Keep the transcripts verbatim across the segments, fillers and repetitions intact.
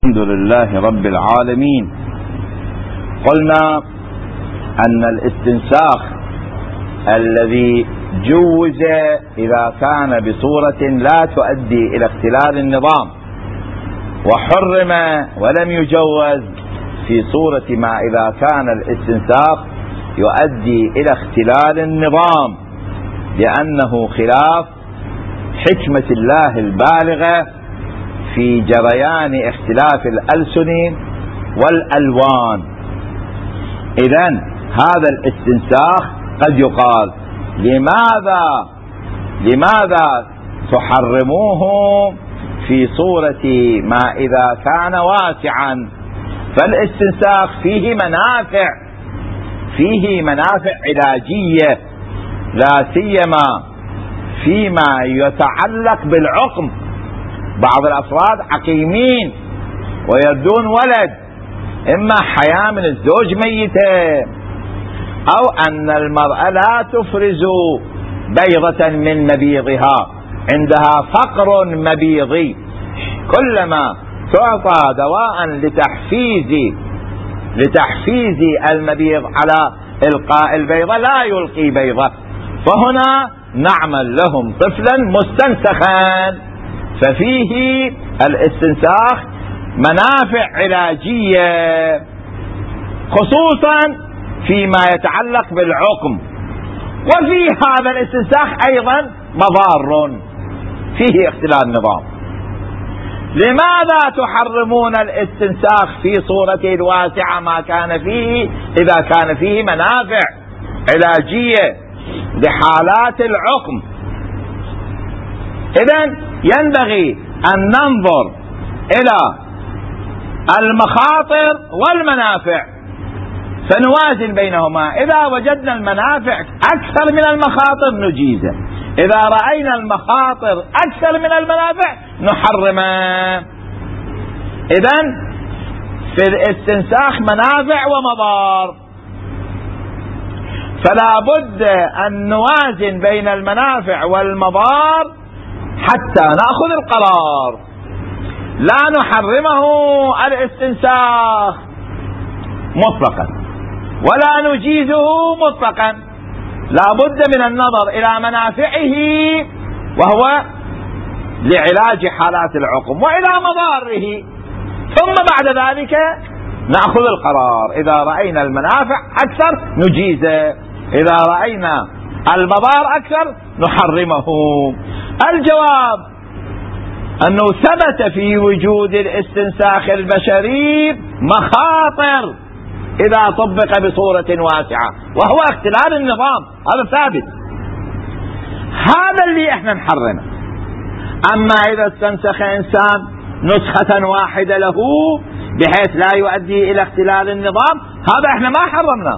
الحمد لله رب العالمين. قلنا أن الاستنساخ الذي جوز إذا كان بصورة لا تؤدي إلى اختلال النظام، وحرم ولم يجوز في صورة ما إذا كان الاستنساخ يؤدي إلى اختلال النظام، لأنه خلاف حكمة الله البالغة في جريان اختلاف الألسن والألوان. إذن هذا الاستنساخ قد يقال لماذا لماذا تحرموه في صورة ما إذا كان واسعا؟ فالاستنساخ فيه منافع فيه منافع علاجية، لا سيما فيما يتعلق بالعقم. بعض الأفراد عقيمين ويردون ولد، إما حياة من الزوج ميتة، أو أن المرأة لا تفرز بيضة من مبيضها، عندها فقر مبيضي، كلما تعطى دواء لتحفيز لتحفيز المبيض على إلقاء البيضة لا يلقي بيضة، فهنا نعمل لهم طفلا مستنسخا. ففيه الاستنساخ منافع علاجية، خصوصا فيما يتعلق بالعقم. وفي هذا الاستنساخ أيضا مضار، فيه اختلال النظام. لماذا تحرمون الاستنساخ في صورته الواسعة ما كان فيه إذا كان فيه منافع علاجية لحالات العقم؟ إذن ينبغي أن ننظر إلى المخاطر والمنافع فنوازن بينهما. إذا وجدنا المنافع أكثر من المخاطر نجيزه، إذا رأينا المخاطر أكثر من المنافع نحرمه. إذن في الاستنساخ منافع ومضار، فلا بد أن نوازن بين المنافع والمضار حتى نأخذ القرار. لا نحرمه الاستنساخ مطلقا ولا نجيزه مطلقا، لا بد من النظر إلى منافعه وهو لعلاج حالات العقم، وإلى مضاره، ثم بعد ذلك نأخذ القرار. إذا رأينا المنافع أكثر نجيزه، إذا رأينا المضار أكثر نحرمه. الجواب أنه ثبت في وجود الاستنساخ البشري مخاطر إذا طبق بصورة واسعة، وهو اختلال النظام، هذا ثابت، هذا اللي احنا نحرمه. أما إذا استنسخ إنسان نسخة واحدة له بحيث لا يؤدي إلى اختلال النظام، هذا احنا ما حرمناه.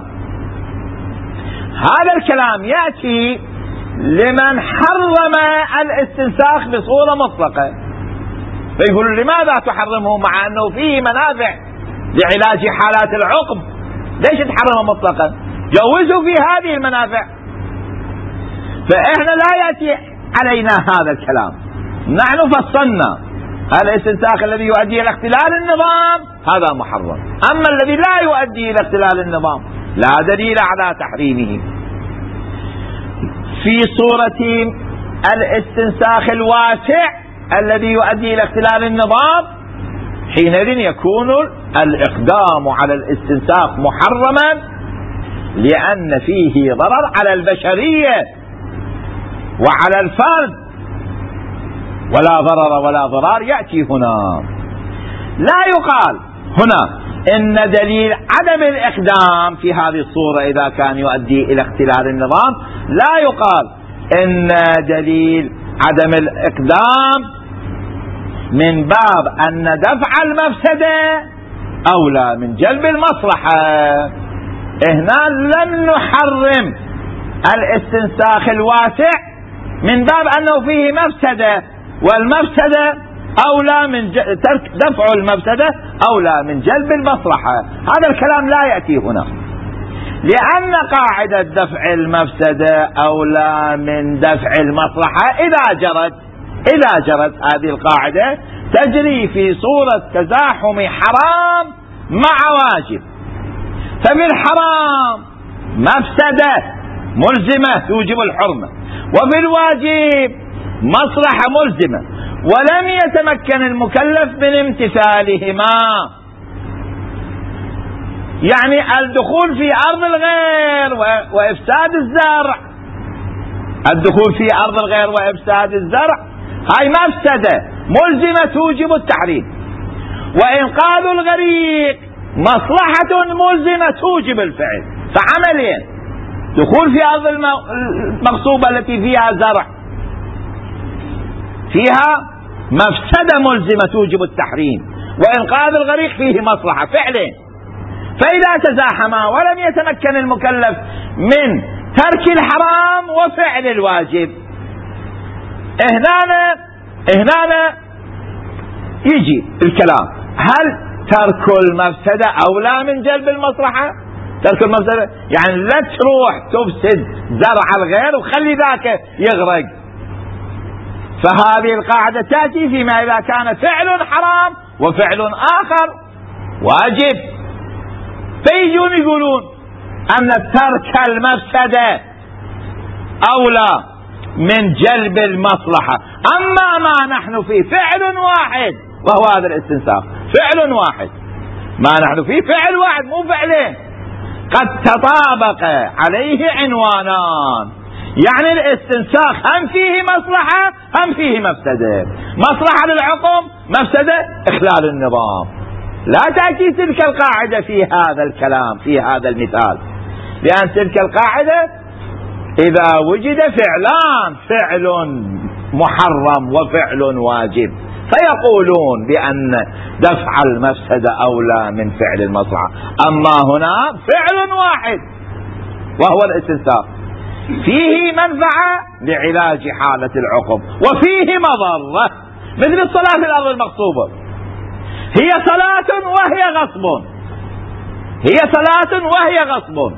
هذا الكلام يأتي لمن حرم الاستنساخ بصورة مطلقة، فيقولون لماذا تحرمه مع أنه فيه منافع لعلاج حالات العقم؟ ليش تحرمه مطلقا؟ جوزوا في هذه المنافع. فإحنا لا يأتي علينا هذا الكلام، نحن فصلنا الاستنساخ الذي يؤدي إلى اختلال النظام هذا محرم، أما الذي لا يؤدي إلى اختلال النظام لا دليل على تحريمه. في صورة الاستنساخ الواسع الذي يؤدي إلى اختلال النظام، حينئذ يكون الإقدام على الاستنساخ محرما، لأن فيه ضرر على البشرية وعلى الفرد، ولا ضرر ولا ضرار يأتي هنا. لا يقال هنا إن دليل عدم الإقدام في هذه الصورة إذا كان يؤدي إلى اختلال النظام، لا يقال إن دليل عدم الإقدام من باب أن دفع المفسدة أولى من جلب المصلحة. هنا لن نحرم الاستنساخ الواسع من باب أنه فيه مفسدة، والمفسدة أولى من ترك دفع المفسدة أولى من جلب المصلحة. هذا الكلام لا يأتي هنا، لأن قاعدة دفع المفسدة أولى من دفع المصلحة إذا جرت إذا جرت هذه القاعدة تجري في صورة تزاحم حرام مع واجب. ففي الحرام مفسدة ملزمة توجب الحرمة، وفي الواجب مصلحة ملزمة، ولم يتمكن المكلف من امتثالهما. يعني الدخول في أرض الغير وإفساد الزرع، الدخول في أرض الغير وإفساد الزرع هاي مفسدة ملزمة توجب التحريم، وإنقاذ الغريق مصلحة ملزمة توجب الفعل. فعملين: دخول في أرض المغصوبة التي فيها زرع فيها مفسدة ملزمة توجب التحريم، وإنقاذ الغريق فيه مصلحة، فعلين. فإذا تزاحما ولم يتمكن المكلف من ترك الحرام وفعل الواجب، هنا هنا يجي الكلام: هل ترك المفسدة أولى من جلب المصلحة؟ ترك المفسدة يعني لا تروح تفسد زرع الغير وخلي ذاك يغرق. فهذه القاعدة تأتي فيما إذا كان فعل حرام وفعل آخر واجب. فيجون يقولون أن ترك المفسدة أولى من جلب المصلحة. أما ما نحن فيه فعل واحد وهو هذا الاستنساخ، فعل واحد، ما نحن فيه فعل واحد مو فعلين، قد تطابق عليه عنوانان. يعني الاستنساخ هم فيه مصلحة هم فيه مفسدة، مصلحة للحكم، مفسدة إخلال النظام. لا تأتي تلك القاعدة في هذا الكلام في هذا المثال، لأن تلك القاعدة إذا وجد فعلان، فعل محرم وفعل واجب، فيقولون بأن دفع المفسدة أولى من فعل المصلحة. أما هنا فعل واحد وهو الاستنساخ، فيه منفعة لعلاج حالة العقم وفيه مضرة، مثل الصلاة في الأرض المغصوبة، هي صلاة وهي غصب، هي صلاة وهي غصب.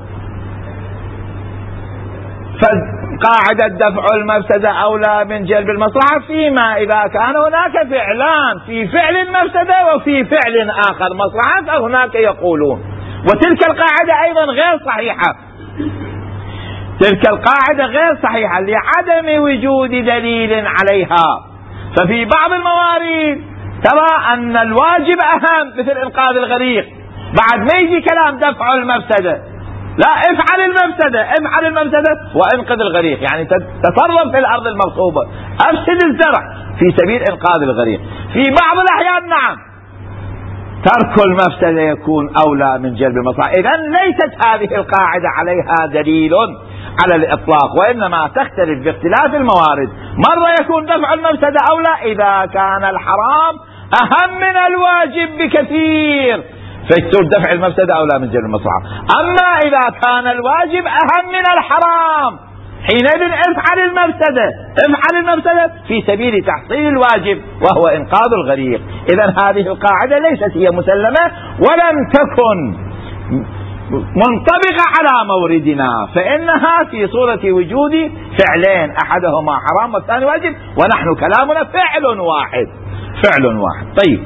فقاعدة دفع المفسدة أولى من جلب المصلحة فيما إذا كان هناك فعلان، في فعل المفسدة وفي فعل آخر مصلحة، فهناك يقولون. وتلك القاعدة أيضا غير صحيحة، تلك القاعدة غير صحيحة لعدم وجود دليل عليها. ففي بعض الموارد ترى أن الواجب أهم، مثل إنقاذ الغريق، بعد ما يجي كلام دفع المفسدة، لا، افعل المفسدة، افعل المفسدة وانقذ الغريق، يعني تصرف في الأرض المغصوبة، أفسد الزرع في سبيل إنقاذ الغريق. في بعض الأحيان نعم ترك المفسدة يكون أولى من جلب المصلحة. إذن ليست هذه القاعدة عليها دليل على الإطلاق، وإنما تختلف باختلاف الموارد. مرة يكون دفع المفسدة أولى إذا كان الحرام أهم من الواجب بكثير، فيكون دفع المفسدة أولى من جلب المصلحة. أما إذا كان الواجب أهم من الحرام، حينئذ افعل المفسدة، افعل المفسدة في سبيل تحصيل الواجب وهو إنقاذ الغريق. إذن هذه القاعدة ليست هي مسلمة ولم تكن منطبقة على موردنا، فإنها في صورة وجود فعلين، أحدهما حرام والثاني واجب، ونحن كلامنا فعل واحد، فعل واحد. طيب،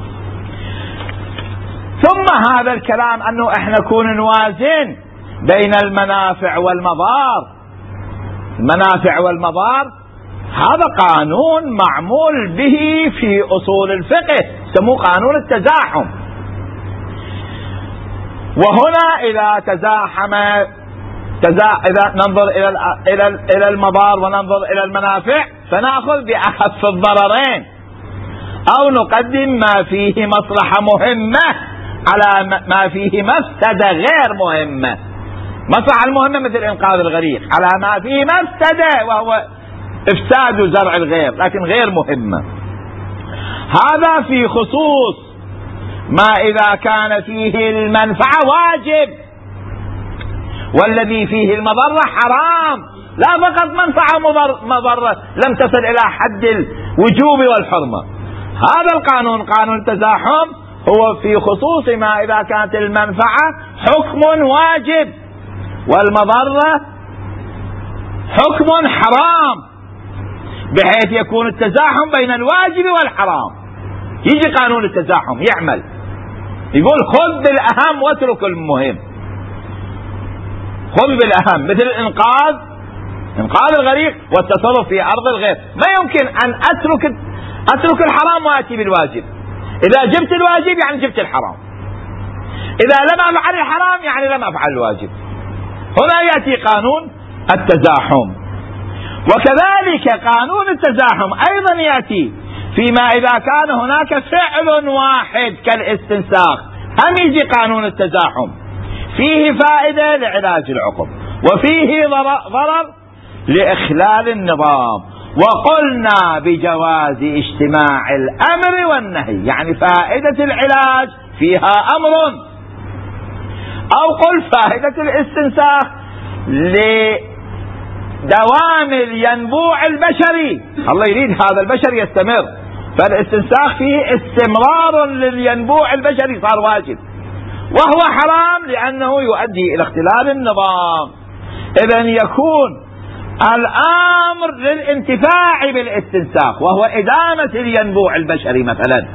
ثم هذا الكلام أنه احنا نكون نوازن بين المنافع والمضار. المنافع والمضار هذا قانون معمول به في أصول الفقه، يسموه قانون التزاحم. وهنا إذا تزاحم تزا... إذا ننظر إلى ال... إلى ال... إلى المضار وننظر إلى المنافع، فنأخذ بأخف الضررين، أو نقدم ما فيه مصلحة مهمة على ما فيه مفسدة غير مهمة. مصلحة المهمة مثل إنقاذ الغريق على ما فيه مفسدة وهو إفساد زرع الغير لكن غير مهمة. هذا في خصوص ما إذا كان فيه المنفعة واجب، والذي فيه المضرة حرام، لا فقط منفعة مضرة لم تصل إلى حد الوجوب والحرمة. هذا القانون قانون التزاحم هو في خصوص ما إذا كانت المنفعة حكم واجب والمضرة حكم حرام، بحيث يكون التزاحم بين الواجب والحرام. يجي قانون التزاحم يعمل، يقول خذ بالأهم واترك المهم. خذ بالأهم مثل الإنقاذ، إنقاذ الغريق والتصرف في أرض الغير. ما يمكن أن أترك أترك الحرام وآتي بالواجب. إذا جبت الواجب يعني جبت الحرام، إذا لم أفعل الحرام يعني لم أفعل الواجب. هنا يأتي قانون التزاحم. وكذلك قانون التزاحم أيضا يأتي فيما إذا كان هناك فعل واحد كالاستنساخ. هم يجي قانون التزاحم فيه فائدة لعلاج العقم وفيه ضرر لإخلال النظام، وقلنا بجواز اجتماع الأمر والنهي، يعني فائدة العلاج فيها أمر، أو قل فائدة الاستنساخ لدوام الينبوع البشري، الله يريد هذا البشر يستمر، فالاستنساخ فيه استمرار للينبوع البشري صار واجب، وهو حرام لأنه يؤدي إلى اختلال النظام. إذن يكون الأمر للانتفاع بالاستنساخ وهو إدامة الينبوع البشري مثلا.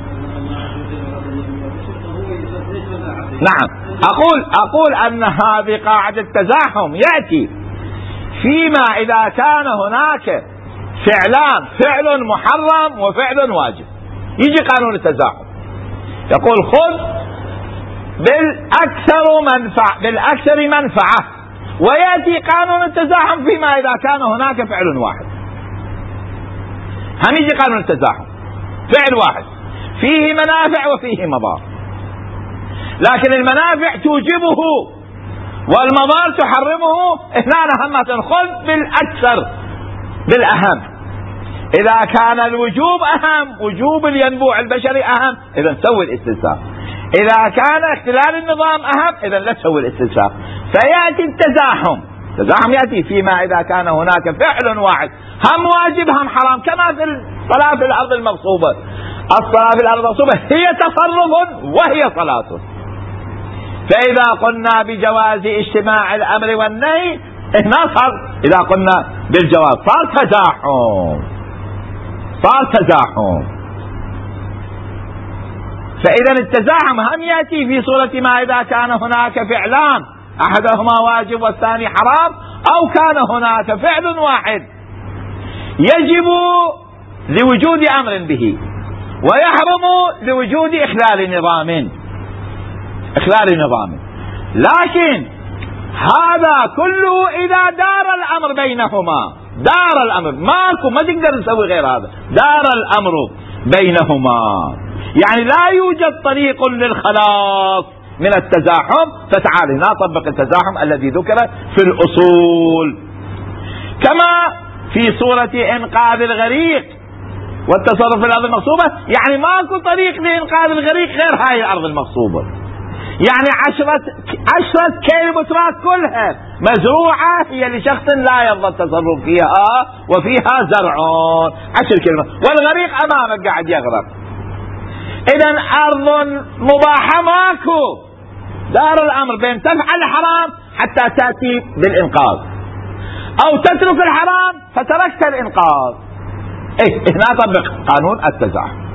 نعم، أقول أقول أن هذه قاعدة التزاحم يأتي فيما إذا كان هناك فعلان، فعل محرم وفعل واجب. يجي قانون التزاحم يقول خذ بالأكثر منفعة بالأكثر منفعة، ويأتي قانون التزاحم فيما إذا كان هناك فعل واحد. هم يجي قانون التزاحم فعل واحد فيه منافع وفيه مضار، لكن المنافع توجبه والمضار تحرمه. هنا هم تنخذ بالأكثر بالأهم. إذا كان الوجوب أهم، وجوب الينبوع البشري أهم، إذا سوي الاستنساخ. إذا كان اختلال النظام أهم، إذا لا تسوي الاستنساخ. فيأتي التزاحم. التزاحم يأتي فيما إذا كان هناك فعل واحد هم واجب هم حرام، كما في الصلاة في الأرض المغصوبة. الصلاة في الأرض المغصوبة هي تصرف وهي صلاة. فإذا قلنا بجواز اجتماع الأمر والنهي هنا صار، إذا قلنا بالجواز صار تزاحم، صار تزاحم. فإذا التزاحم هم يأتي في صورة ما إذا كان هناك فعلان أحدهما واجب والثاني حرام، أو كان هناك فعل واحد يجب لوجود أمر به ويحرم لوجود إخلال نظام إخلال نظام. لكن هذا كله إذا دار الأمر بينهما، دار الأمر ماكو، ما تقدر تسوي غير هذا، دار الأمر بينهما، يعني لا يوجد طريق للخلاص من التزاحم. فتعال هنا طبق التزاحم الذي ذكر في الأصول، كما في صورة إنقاذ الغريق والتصرف في الأرض المغصوبة. يعني ماكو طريق لإنقاذ الغريق غير هاي الأرض المغصوبة، يعني عشرة عشرة كيلومترات كلها مزروعة هي لشخص لا يرضى التصرف فيها وفيها زرع، عشر كيلومترات، والغريق أمامك قاعد يغرق. إذن أرض مباحة ماكو، دار الأمر بين تفعل الحرام حتى تأتي بالإنقاذ، أو تترك الحرام فتركت الإنقاذ. إيه هنا طبق قانون التزاحم.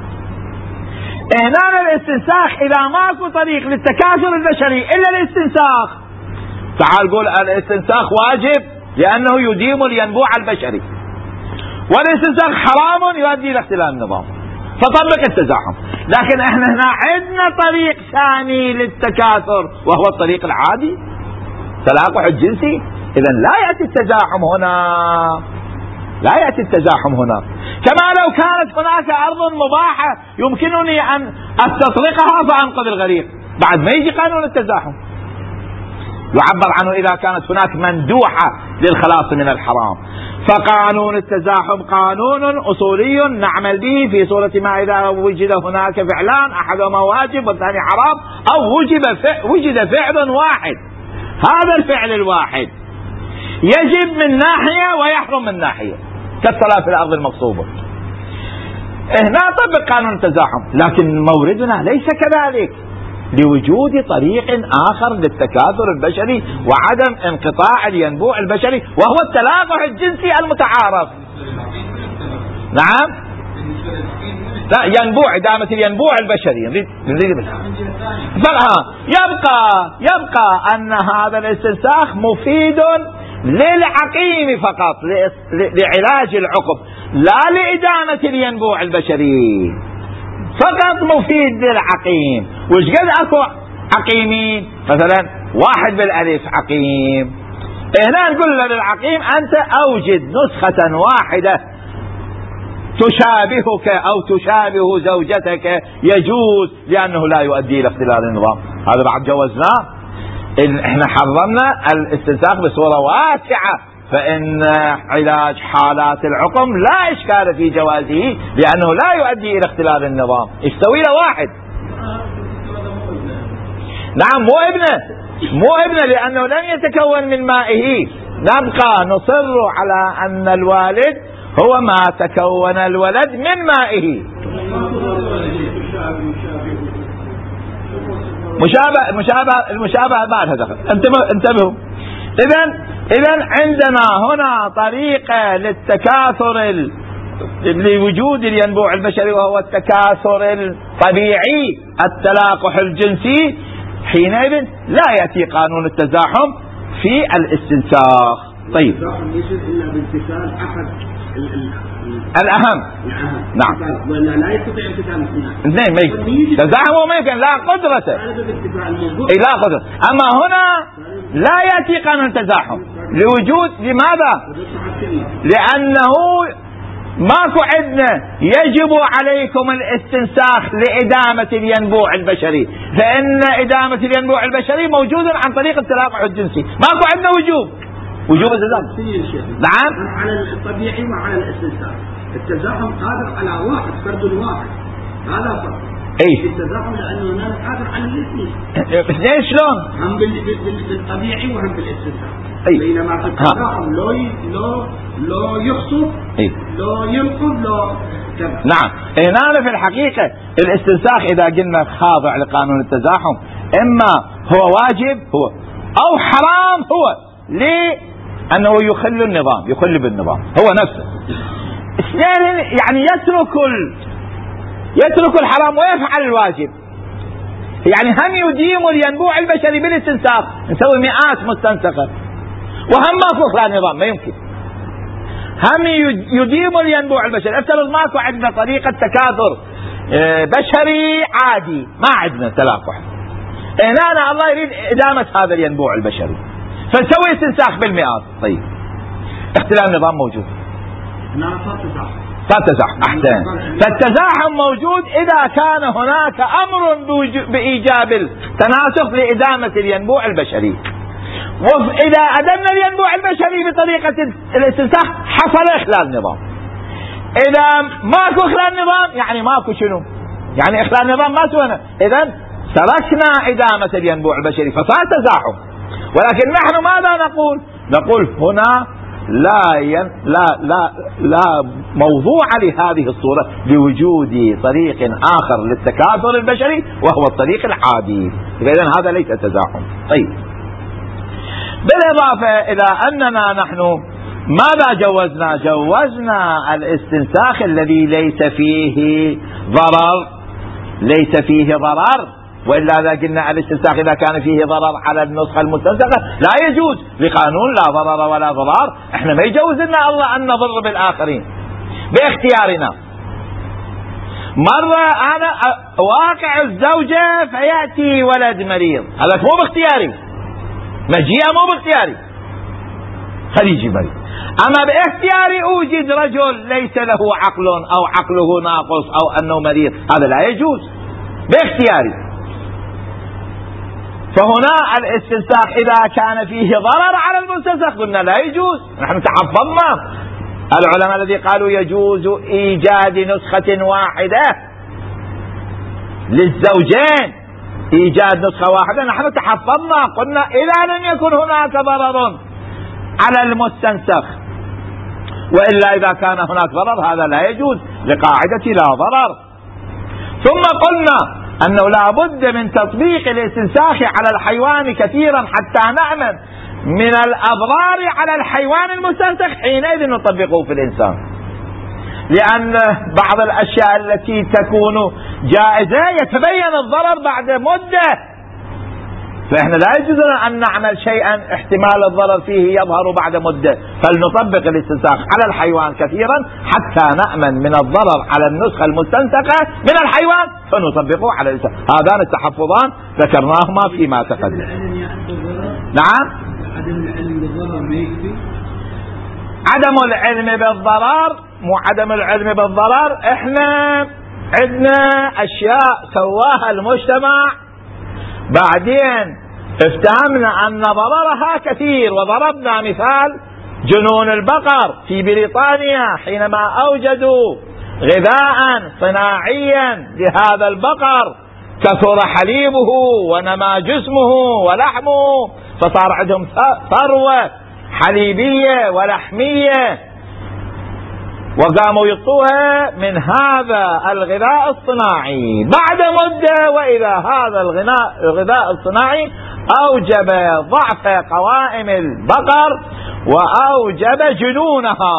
هنا الاستنساخ إذا ماكو طريق للتكاثر البشري إلا الاستنساخ، تعال قول الاستنساخ واجب لأنه يديم الينبوع البشري، والاستنساخ حرام يؤدي إلى اختلال النظام، فطبق التزاحم. لكن احنا هنا عندنا طريق ثاني للتكاثر وهو الطريق العادي، تلاقح الجنسي. إذا لا يأتي التزاحم هنا، لا يأتي التزاحم هنا. كما لو كانت هناك أرض مباحة يمكنني أن أستطلقها فأنقذ الغريق، بعد ما يجي قانون التزاحم يعبر عنه إذا كانت هناك مندوحة للخلاص من الحرام. فقانون التزاحم قانون أصولي نعمل به في صورة ما إذا وجد هناك فعلان أحدهما واجب والثاني حرام، أو وجد فعل, وجد فعل واحد، هذا الفعل الواحد يجب من ناحية ويحرم من ناحية، كالصلاة في الأرض المغصوبة. هنا طبق قانون التزاحم، لكن موردنا ليس كذلك، لوجود طريق آخر للتكاثر البشري وعدم انقطاع الينبوع البشري وهو التلاقح الجنسي المتعارف. نعم، لا ينبوع إدامة الينبوع البشري نريد نريد يبقى يبقى أن هذا الاستنساخ مفيد للعقيم فقط لعلاج العقم لا لإدامة الينبوع البشري، فقط مفيد للعقيم. وش قد أكو عقيمين؟ مثلا واحد بالألف عقيم، هنا نقول له للعقيم أنت أوجد نسخة واحدة تشابهك أو تشابه زوجتك يجوز، لأنه لا يؤدي إلى اختلال النظام. هذا بعد جوزناه. إن احنا حرمنا الاستنساخ بصورة واسعة، فإن علاج حالات العقم لا إشكال في جوازه لأنه لا يؤدي إلى اختلال النظام. يستوي له واحد. نعم مو ابنه، مو ابنه لأنه لم يتكون من مائه. نبقى نصر على أن الوالد هو ما تكون الولد من مائه. مشابه مشابه المشابهة بعدها دخل. انتبهوا انتبهوا. إذن إذن عندنا هنا طريقة للتكاثر ال... لوجود الينبوع البشري، وهو التكاثر الطبيعي التلاقح الجنسي. حينئذ لا يأتي قانون التزاحم في الاستنساخ. طيب الأهم نعم ولا لا يستطيع امتثال اثنين ما يمكن تزاحم وما يمكن لا قدرته لا قدرة. أما هنا لا يأتي قانون التزاحم لوجود لماذا؟ لأنه ماكو عندنا يجب عليكم الاستنساخ لإدامة الينبوع البشري، فإن إدامة الينبوع البشري موجود عن طريق التلاقح الجنسي. ماكو عندنا وجوب وجوب التزاحم. نعم على الطبيعي وعلى الاستنساخ. التزاحم قادر على واحد فرد واحد، هذا فرق. اي التزاحم لانه هناك قادر على الاثنين. اثنين شلون؟ هم بالطبيعي وهم بالاستنساخ. اي بينما في التزاحم لو لو لو يخصب لو ينقض لو كذا. نعم هنا في الحقيقة الاستنساخ إذا قلنا خاضع لقانون التزاحم إما هو واجب هو أو حرام هو، لأنه يخل النظام يخل بالنظام هو نفسه. اثنين يعني يترك ال... يترك الحرام ويفعل الواجب. يعني هم يديم الينبوع البشري بالاستنساخ، نسوي مئات مستنسخة وهم ماكو اخلاء نظام ما يمكن. هم يديم الينبوع البشري. افترض ماكو عندنا طريقة تكاثر بشري عادي، ما عندنا تلاقح، هنا الله يريد إدامة هذا الينبوع البشري فنسوي استنساخ بالمئات. طيب اختلال النظام موجود. فالتزاحم أحسن. فالتزاحم موجود إذا كان هناك أمر بإيجاب التناسخ لإدامة الينبوع البشري. وإذا أدمنا الينبوع البشري بطريقة الاستنساخ حصل إخلال النظام. إذا ماكو إخلال النظام يعني ماكو شنو؟ يعني إخلال النظام ما سوينا، إذن تركنا إدامة الينبوع البشري فصار تزاحم. ولكن نحن ماذا نقول؟ نقول هنا لا ين... لا لا لا موضوع لهذه الصورة لوجود طريق آخر للتكاثر البشري وهو الطريق العادي. إذن هذا ليس تزاحم. طيب بالإضافة إلى أننا نحن ماذا جوزنا؟ جوزنا الاستنساخ الذي ليس فيه ضرر، ليس فيه ضرر. وإلا إذا قلنا الاستنساخ إذا كان فيه ضرر على النسخة المستنسخة لا يجوز لقانون لا ضرر ولا ضرار. احنا ما يجوز لنا الله أن نضر بالآخرين باختيارنا. مرة أنا واقع الزوجة فيأتي ولد مريض، هذا مو باختياري، مجيئة مو باختياري، خليجي مريض. أما باختياري أوجد رجل ليس له عقل أو عقله ناقص أو أنه مريض، هذا لا يجوز باختياري. فهنا الاستنساخ إذا كان فيه ضرر على المستنسخ قلنا لا يجوز. نحن تحفظنا العلماء الذي قالوا يجوز إيجاد نسخة واحدة للزوجين، إيجاد نسخة واحدة. نحن تحفظنا قلنا إذا لم يكن هناك ضرر على المستنسخ، وإلا إذا كان هناك ضرر هذا لا يجوز لقاعدة لا ضرر. ثم قلنا أنه لا بد من تطبيق الاستنساخ على الحيوان كثيرا حتى نأمن من الأضرار على الحيوان المستنسخ، حينئذ نطبقه في الإنسان. لأن بعض الأشياء التي تكون جائزة يتبين الضرر بعد مدة، فإحنا لا يجوز لنا أن نعمل شيئا احتمال الضرر فيه يظهر بعد مدة، فلنطبق الاستنساخ على الحيوان كثيرا حتى نأمن من الضرر على النسخة المستنسخة من الحيوان فنطبقه على الإنسان. هذان التحفظان ذكرناهما فيما تقدم. نعم، عدم العلم بالضرر ما يكفي. عدم العلم بالضرر، مو عدم العلم بالضرر، احنا عندنا اشياء سواها المجتمع بعدين افتهمنا ان ضررها كثير، وضربنا مثال جنون البقر في بريطانيا حينما اوجدوا غذاء صناعيا لهذا البقر كثر حليبه ونما جسمه ولحمه، فصار عندهم ثروة حليبية ولحمية، وقاموا يطوها من هذا الغذاء الصناعي. بعد مدة وإذا هذا الغذاء الصناعي أوجب ضعف قوائم البقر وأوجب جنونها،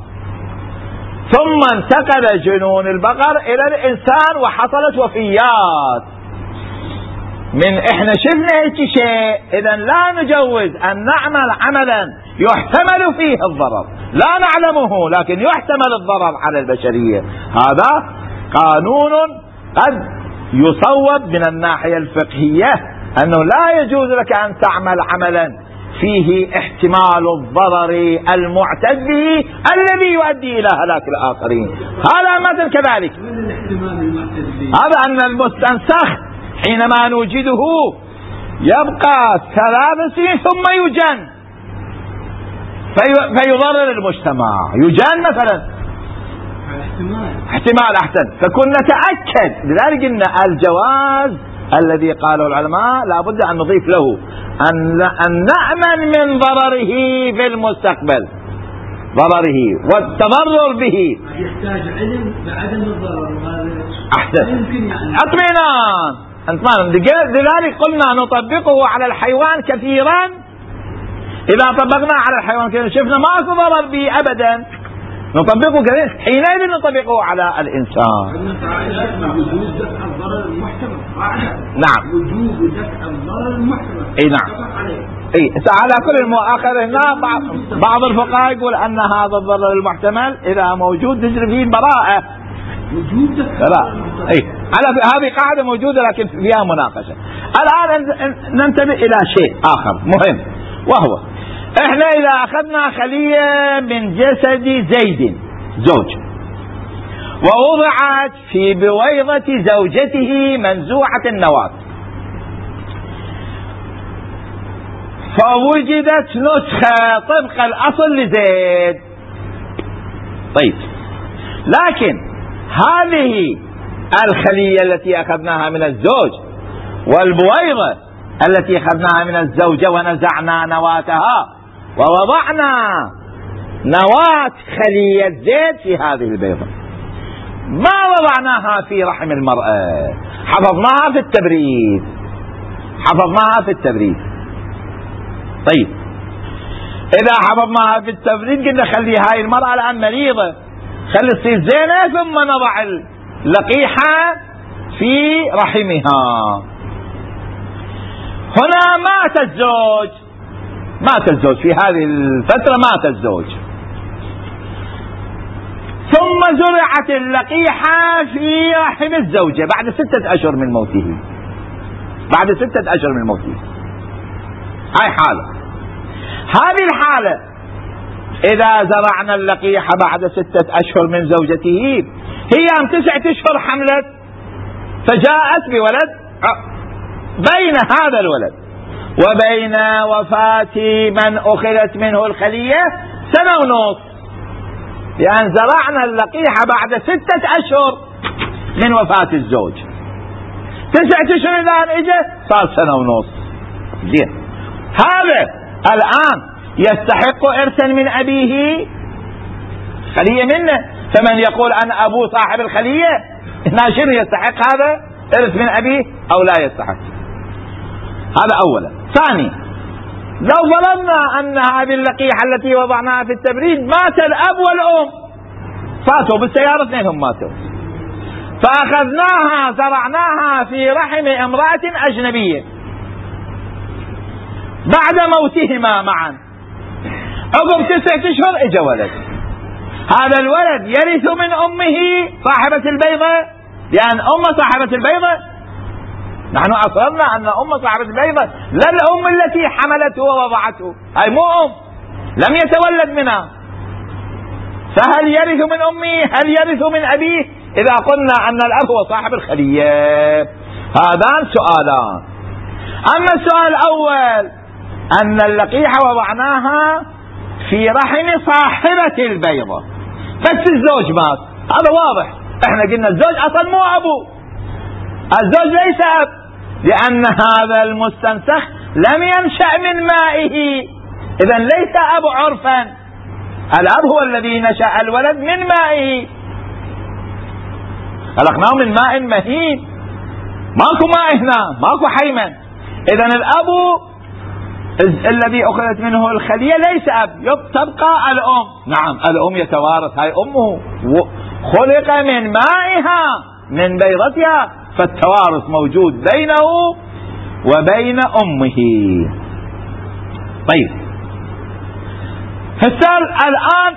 ثم انتقل جنون البقر إلى الإنسان وحصلت وفيات. من إحنا شفنا هيك شيء، إذا لا نجوز أن نعمل عملا يحتمل فيه الضرر، لا نعلمه لكن يحتمل الضرر على البشرية. هذا قانون قد يصوب من الناحية الفقهية أنه لا يجوز لك أن تعمل عملا فيه احتمال الضرر المعتد به الذي يؤدي إلى هلاك الآخرين. هذا مثل كذلك، هذا أن المستنسخ حينما نوجده يبقى ثلاث سنين ثم يجن في فيضرر المجتمع، يجن مثلا احتمال أحسن، فكنا نتأكد. لذلك إن الجواز الذي قاله العلماء لابد أن نضيف له أن أن نأمن من ضرره في المستقبل، ضرره والتضرر به يحتاج علم بعدم الضرر. أحسن، اطمئنان اطمئنان. لذلك قلنا نطبقه على الحيوان كثيرا. إذا طبقنا على الحيوان كثيرا شفنا ما ضرر به أبدا، نطبقه كثيرا، حينئذ نطبقه على الإنسان. وجود دفع الضرر المحتمل. نعم، وجود دفع الضرر المحتمل. اي نعم، اي على كل المؤاخذة هنا بعض الفقهاء يقول أن هذا الضرر المحتمل إذا موجود تجري فيه براءة. وجود لا، اي على هذه قاعدة موجودة لكن فيها مناقشة. الآن ننتبه إلى شيء آخر مهم، وهو احنا إذا أخذنا خلية من جسد زيد زوج ووضعت في بويضة زوجته منزوعة النواة، فوجدت نسخة طبق الأصل لزيد. طيب، لكن هذه الخلية التي أخذناها من الزوج والبويضة التي أخذناها من الزوجة ونزعنا نواتها ووضعنا نواة خلية زيد في هذه البيضة، ما وضعناها في رحم المرأة، حفظناها في التبريد، حفظناها في التبريد. طيب، إذا حفظناها في التبريد قلنا خلي هاي المرأة الآن مريضة، خلي تصير زينة ثم نضع اللقيحة في رحمها. هنا مات الزوج، مات الزوج في هذه الفترة، مات الزوج، ثم زرعت اللقيحة في رحم الزوجة بعد ستة أشهر من موته، بعد ستة أشهر من موته. هاي حالة. هذه الحالة إذا زرعنا اللقيحة بعد ستة أشهر من زوجته، هي عم تسعة أشهر حملت فجاءت بولد، بين هذا الولد وبين وفاة من أخذت منه الخلية سنة ونص، لأن زرعنا اللقيحة بعد ستة أشهر من وفاة الزوج. تسعة أشهر الآن إجا صار سنة ونص. زين، هذا الآن يستحق إرثا من أبيه، خلية منه، فمن يقول أنا أبو صاحب الخلية ناشر يستحق هذا إرث من أبيه أو لا يستحق؟ هذا أولا. ثاني، لو ظلمنا أن هذه اللقيحة التي وضعناها في التبريد مات الأب والأم، فاتوا بالسيارة اثنينهم ماتوا، فأخذناها زرعناها في رحم امرأة أجنبية بعد موتهما معا. عقب تسعة أشهر اجى ولد، هذا الولد يرث من أمه صاحبة البيضة، لأن أم صاحبة البيضة، نحن أصررنا أن أم صاحبة البيضة لا الأم التي حملته ووضعته، هاي مو أم، لم يتولد منها، فهل يرث من أمه؟ هل يرث من أبيه؟ إذا قلنا أن الأب هو صاحب الخلية. هذان سؤالان. أما السؤال الأول أن اللقيحة وضعناها في رحم صاحبة البيضة بس الزوج مات، هذا واضح، احنا قلنا الزوج أصلا مو أبو، الزوج ليس أب، لأن هذا المستنسخ لم ينشأ من مائه، إذن ليس أب عرفا، الأب هو الذي نشأ الولد من مائه، خلقناه من ماء مهين، ماكو ماء هنا، ماكو حيمن، إذن الأب الذي أخذت منه الخلية ليس أب، تبقى الأم. نعم الأم يتوارث، هاي أمه خلق من مائها من بيضتها، فالتوارث موجود بينه وبين أمه. طيب فالسؤال الآن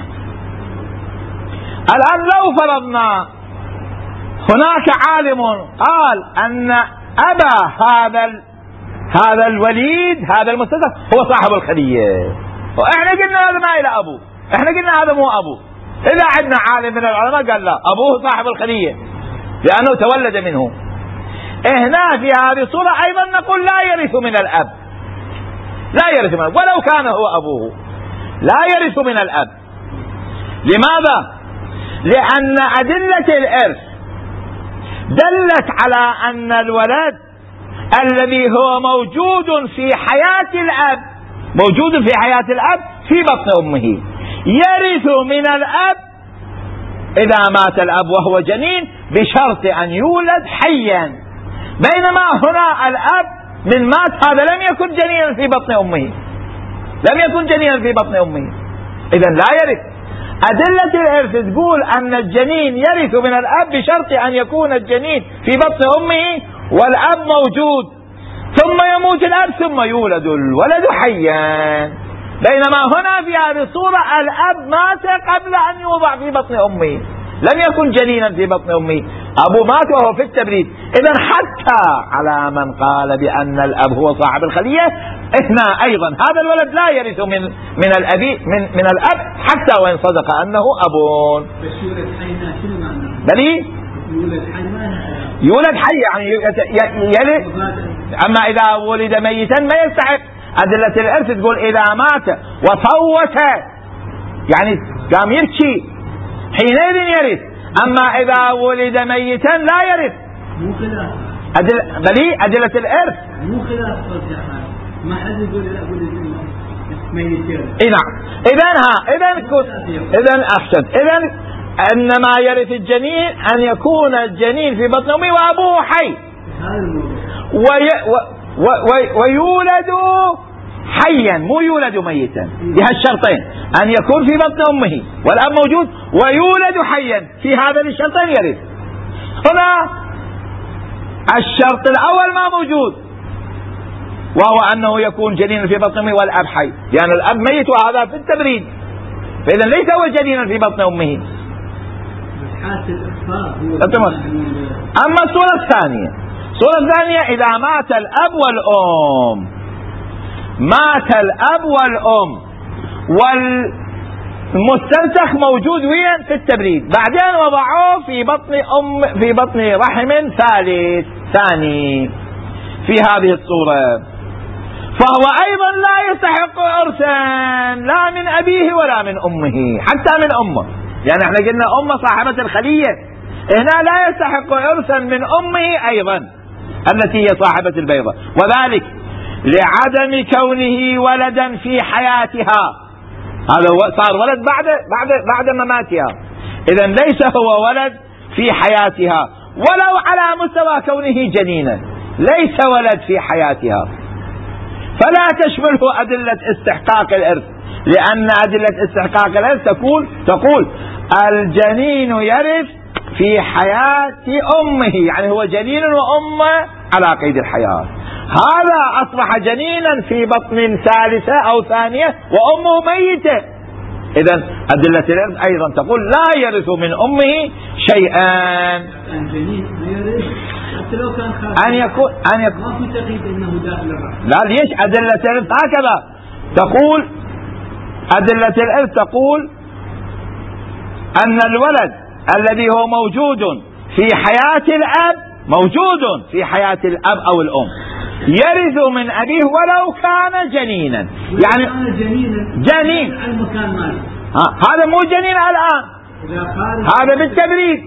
الآن لو فرضنا هناك عالم قال أن أبا هذا هذا الوليد هذا المستنسخ هو صاحب الخلية، وإحنا قلنا هذا ما إلى أبوه، إحنا قلنا هذا مو أبوه، إذا عندنا عالم من العلماء قال لا أبوه صاحب الخلية لأنه تولد منه، هنا في هذه الصورة أيضا نقول لا يرث من الأب، لا يرث من الأب ولو كان هو أبوه، لا يرث من الأب. لماذا؟ لأن أدلة الإرث دلت على أن الولد الذي هو موجود في حياة الأب موجود في حياة الأب في بطن أمه يرث من الأب إذا مات الأب وهو جنين بشرط أن يولد حيا، بينما هنا الأب من مات هذا لم يكن جنينا في بطن أمه، لم يكن جنينا في بطن أمه، إذن لا يرث. أدلة الإرث تقول أن الجنين يرث من الأب بشرط أن يكون الجنين في بطن أمه والأب موجود، ثم يموت الأب ثم يولد الولد حيا، بينما هنا في هذه الصورة الأب مات قبل أن يوضع في بطن أمه، لم يكن جنينا في بطن أمه، أبو مات وهو في التبريد. إذن حتى على من قال بأن الأب هو صاحب الخلية، هنا أيضا هذا الولد لا يرث من من الأبي من من الأب حتى وإن صدق أنه أب. بلي يولد حي يعني يلد، أما إذا ولد ميتا ما يستحق. أدلة الإرث تقول إذا مات وصوت يعني قام يبكي حينئذ يرث، أما إذا ولد ميتا لا يرث. مو خلاف أدل... بلي أدلة الإرث مو خلاف ما حد يقول لا ولد ميت يرث. إيه نعم. إذن ها إذن كنت إذن أحسن إذن أنما يرث الجنين أن يكون الجنين في بطن أمه وأبوه حي وي... و... و... و... ويولد حيا مو يولد ميتا، بهالشرطين أن يكون في بطن أمه والأب موجود ويولد حيا، في هذا الشرطين يرث. هنا الشرط الأول ما موجود وهو أنه يكون جنينا في بطن أمه والأب حي، لأن يعني الأب ميت وهذا في التبريد، فإذا ليس هو جنينا في بطن أمه. أما الصورة الثانية الصورة الثانية إذا مات الأب والأم، مات الأب والأم والمستنسخ موجود وين في التبريد، بعدين وضعوه في بطن أم في بطن رحم ثالث ثاني في هذه الصورة، فهو أيضا لا يستحق إرثا لا من أبيه ولا من أمه حتى من أمه، يعني احنا قلنا أمه صاحبة الخلية، هنا لا يستحق إرثا من أمه أيضا التي هي صاحبة البيضة، وذلك لعدم كونه ولدا في حياتها، هذا صار ولد بعد بعد بعد مماتها، إذا ليس هو ولد في حياتها ولو على مستوى كونه جنينا، ليس ولد في حياتها، فلا تشمله أدلة استحقاق الإرث، لأن أدلة استحقاق الإرث تقول تقول الجنين يرث في حياة أمه، يعني هو جنين وأمه على قيد الحياة. هذا أصبح جنينا في بطن ثالثة أو ثانية وأمه ميتة. إذا أدلة الإرث أيضا تقول لا يرث من أمه شيئا. الجنين يرث حتى لو كان أن يكون أن يكون ما في تقييد أنه داخل الرحم. لا، ليش؟ أدلة الإرث هكذا تقول. أدلة الإرث تقول أن الولد الذي هو موجود في حياة الأب موجود في حياة الأب أو الأم يرث من أبيه ولو كان جنينا. يعني جنين هذا مو جنين الآن، هذا بالتبريد،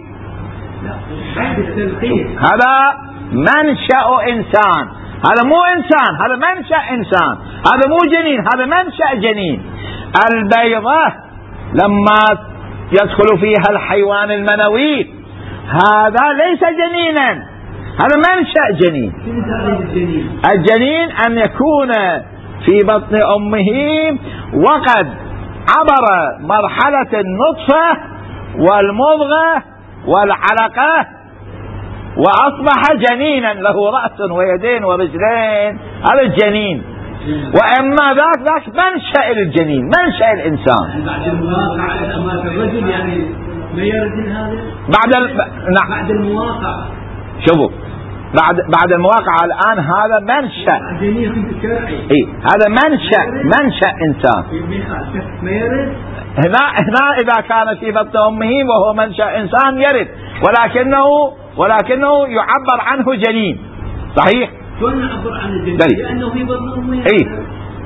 هذا منشأ إنسان، هذا مو إنسان، هذا منشأ إنسان، هذا مو جنين، هذا منشأ جنين. البيضة لما يدخل فيها الحيوان المنوي هذا ليس جنينا، هذا منشأ جنين. الجنين أن يكون في بطن أمه وقد عبر مرحلة النطفة والمضغة والعلقة وأصبح جنينا له رأس ويدين ورجلين، هذا الجنين. وأما ذاك ذاك منشأ الجنين، منشأ الإنسان. بعد المواقع أمام الرجل يعني ما يرد هذا بعد ال... نعم بعد المواقع. شوفوا بعد بعد المواقع الآن هذا منشأ إيه، هذا منشأ منشأ إنسان. ما يرد هنا هنا إذا كان في بطن أمه وهو منشأ إنسان يرد، ولكنه ولكنه يعبر عنه جنين. صحيح؟ شلون نعبر عن الجنين؟ لأنه في بطن أمه. إيه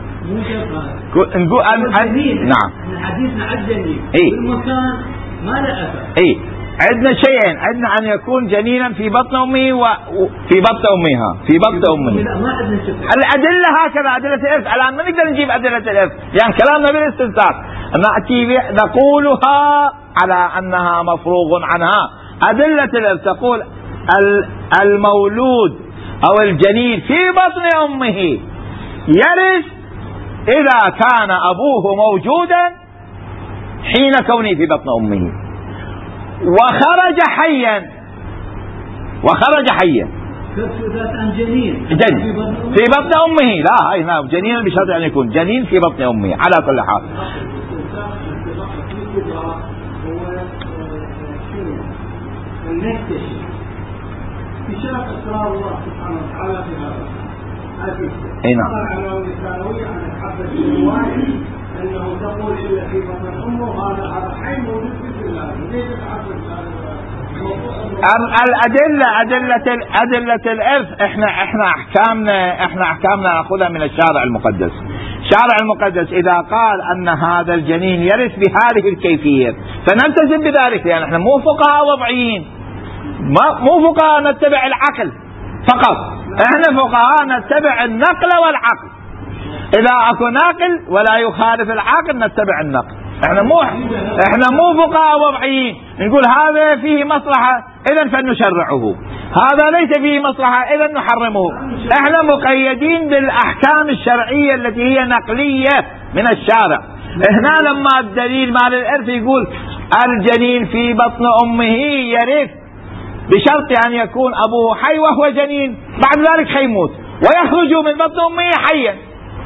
نقول أن نعم حديثنا عن الجنين. إيه المكان ما له أثر. إيه عندنا شيئين، عندنا أن يكون جنينا في بطن أمه وفي بطن أمها في بطن أمه. الأدلة هكذا أدلة الإرث. الآن ما نقدر نجيب أدلة الإرث يعني كلامنا بالاستنساخ، نأتي نقولها على أنها مفروغ عنها. أدلة الإرث تقول المولود أو الجنين في بطن أمه يرث إذا كان أبوه موجودا حين كونه في بطن أمه وخرج حيا وخرج حيا جنين في بطن أمه. لا هاي نعم جنين بشرط أن يكون جنين في بطن أمه على كل حال. اكتشاف اسرار الله سبحانه وتعالى في هذا الحديث. اي نعم. على الثانوي عن الحبة الواحد انه تقول الا في بطن امه هذا هذا حي موجود في الله. ليش تعرف الأدلة أدلة أدلة الإرث احنا احنا أحكامنا احنا أحكامنا نأخذها من الشارع المقدس. الشارع المقدس إذا قال أن هذا الجنين يرث بهذه الكيفية فنلتزم بذلك، يعني احنا مو فقهاء وضعيين، مو فقهاء نتبع العقل فقط، احنا فقهاء نتبع النقل والعقل. إذا أكو ناقل ولا يخالف العقل نتبع النقل. احنا مو احنا مو فقهاء وضعيين نقول هذا فيه مصلحة اذا فنشرعه، هذا ليس فيه مصلحة اذا نحرمه. احنا مقيدين بالاحكام الشرعية التي هي نقلية من الشارع. هنا لما الدليل مال الارث يقول الجنين في بطن امه يرث بشرط ان يكون ابوه حي وهو جنين، بعد ذلك حيموت ويخرج من بطن امه حيا.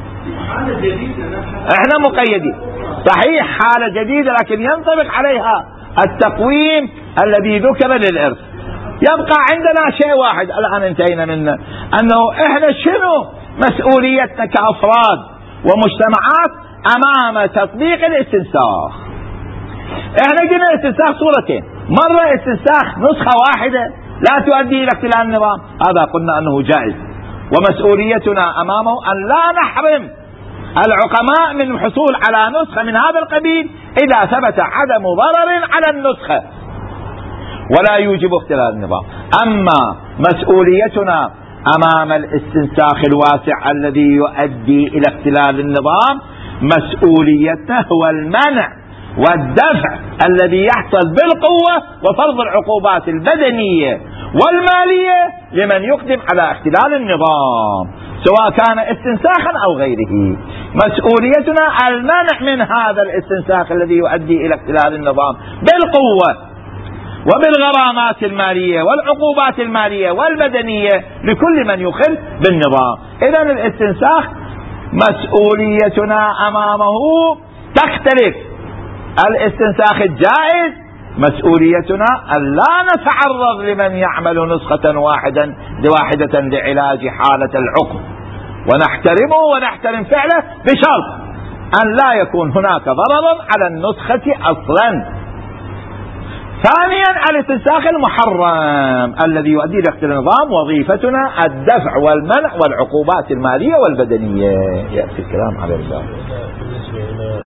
احنا مقيدين صحيح حالة جديدة لكن ينطبق عليها التقويم الذي ذكر للإرث. يبقى عندنا شيء واحد الآن انتهينا منه، أنه إحنا شنو مسؤوليتنا كأفراد ومجتمعات أمام تطبيق الاستنساخ. إحنا قلنا الاستنساخ صورتين، مرة استنساخ نسخة واحدة لا تؤدي إلى اختلال النظام، هذا قلنا أنه جائز، ومسؤوليتنا أمامه أن لا نحرم العقماء من الحصول على نسخة من هذا القبيل إذا ثبت عدم ضرر على النسخة ولا يوجب اختلال النظام. أما مسؤوليتنا أمام الاستنساخ الواسع الذي يؤدي إلى اختلال النظام، مسؤوليتنا هو المنع والدفع الذي يحصل بالقوة وفرض العقوبات البدنية والمالية لمن يقدم على اختلال النظام سواء كان استنساخا أو غيره. مسؤوليتنا المنع من هذا الاستنساخ الذي يؤدي إلى اختلال النظام بالقوة وبالغرامات المالية والعقوبات المالية والبدنية لكل من يخل بالنظام. إذن الاستنساخ مسؤوليتنا أمامه تختلف. الاستنساخ الجائز مسؤوليتنا أن لا نتعرض لمن يعمل نسخة واحدا لواحدة لعلاج حالة العقم، ونحترمه ونحترم فعله بشرط أن لا يكون هناك ضرر على النسخة أصلا. ثانيا الاستنساخ المحرم الذي يؤدي إلى اختلال النظام وظيفتنا الدفع والمنع والعقوبات المالية والبدنية. يأتي الكلام على ذلك.